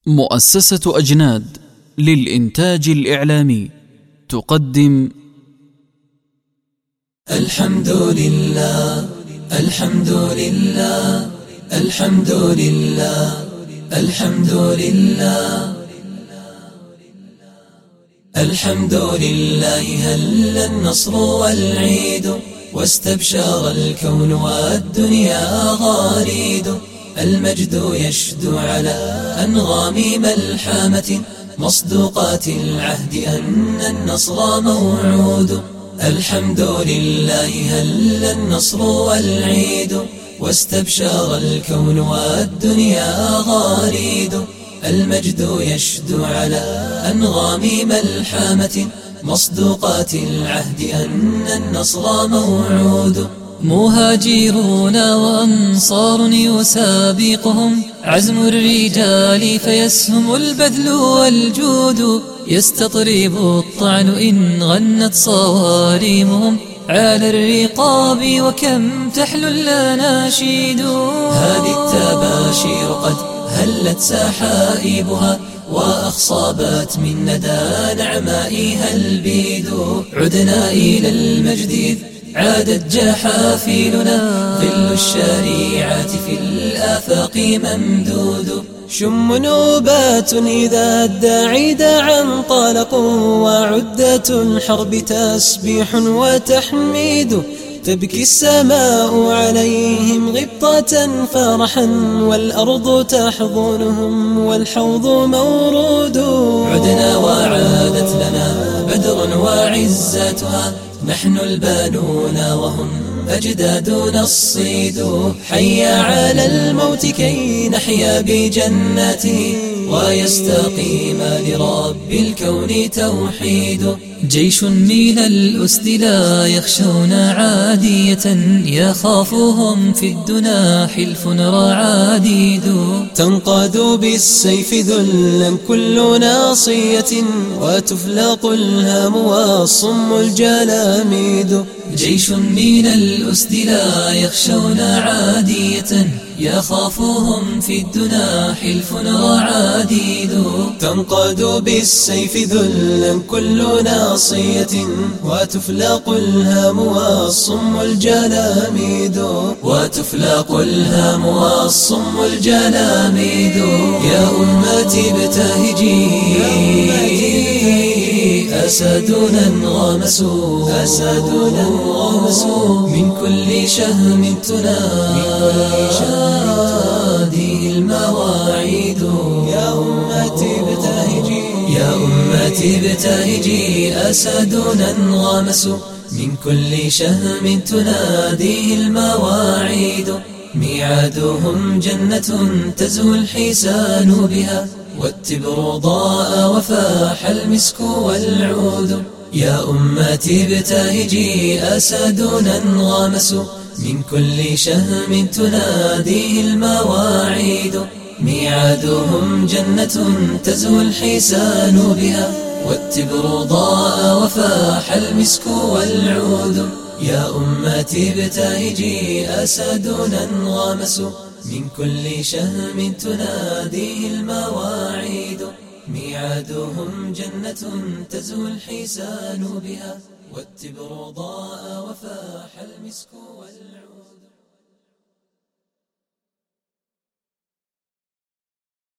مؤسسة أجناد للإنتاج الإعلامي تقدم الحمد لله الحمد لله الحمد لله الحمد لله الحمد لله هل النصر والعيد واستبشر الكون والدنيا غاريد المجد يشدو على أنغام ملحمة مصدوقات العهد أن النصر موعود الحمد لله هل النصر والعيد واستبشر الكون والدنيا غاريد المجد يشدو على أنغام ملحمة مصدوقات العهد أن النصر موعود مهاجرون وأنصار يسابقهم عزم الرجال فيسهم البذل والجود يستطرب الطعن إن غنت صواريمهم على الرقاب وكم تحلو الأناشيد هذه التباشير قد هلت سحائبها وأخصابت من ندى نعمائها البيد عدنا إلى المجد عادت جحافيلنا ظل الشريعة في الآفاق ممدود شم نوبات إذا الداعي دعا انطلقوا وعدة الحرب تسبيح وتحميد تبكي السماء عليهم غبطة فرحا والأرض تحضنهم والحوض مورود عدنا وعادت لنا بدر وعزتها نحن البانون وهم أجدادنا الصيد حي على الموت كي نحيا بجناته ويستقيم لرب الكون توحيد جيش من الأسد لا يخشون عادية يخافهم في الدنا حلف رعاديد تنقاد بالسيف ذلا كل ناصية وتفلق الهام والصم الجلاميد جيش من الأسد لا يخشون عادية يخافهم في الدنا حلف رعاديد تنقاد بالسيف ذلا كل ناصية وتفلق الهام والصم الجلاميد وتفلق الهام والصم الجلاميد يا أمتي ابتهجي أسدنا انغمسوا من كل شهم تنادي المواعيد يا أمتي ابتهجي يا أمتي ابتهجي أسدنا انغمسوا من كل شهم تنادي المواعيد ميعادهم جنة تزهو الحسان بها والتبر ضاء وفاح المسك والعود يا أمتي ابتهجي أسدنا انغمسوا من كل شهم تناديه المواعيد ميعادهم جنة تزهو الحسان بها والتبر ضاء وفاح المسك والعود يا أمتي ابتهجي أسدنا انغمسوا من كل شهم تناديه المواعيد ميعادهم جنة تزهو الحسان بها والتبر ضاء وفاح المسك والعود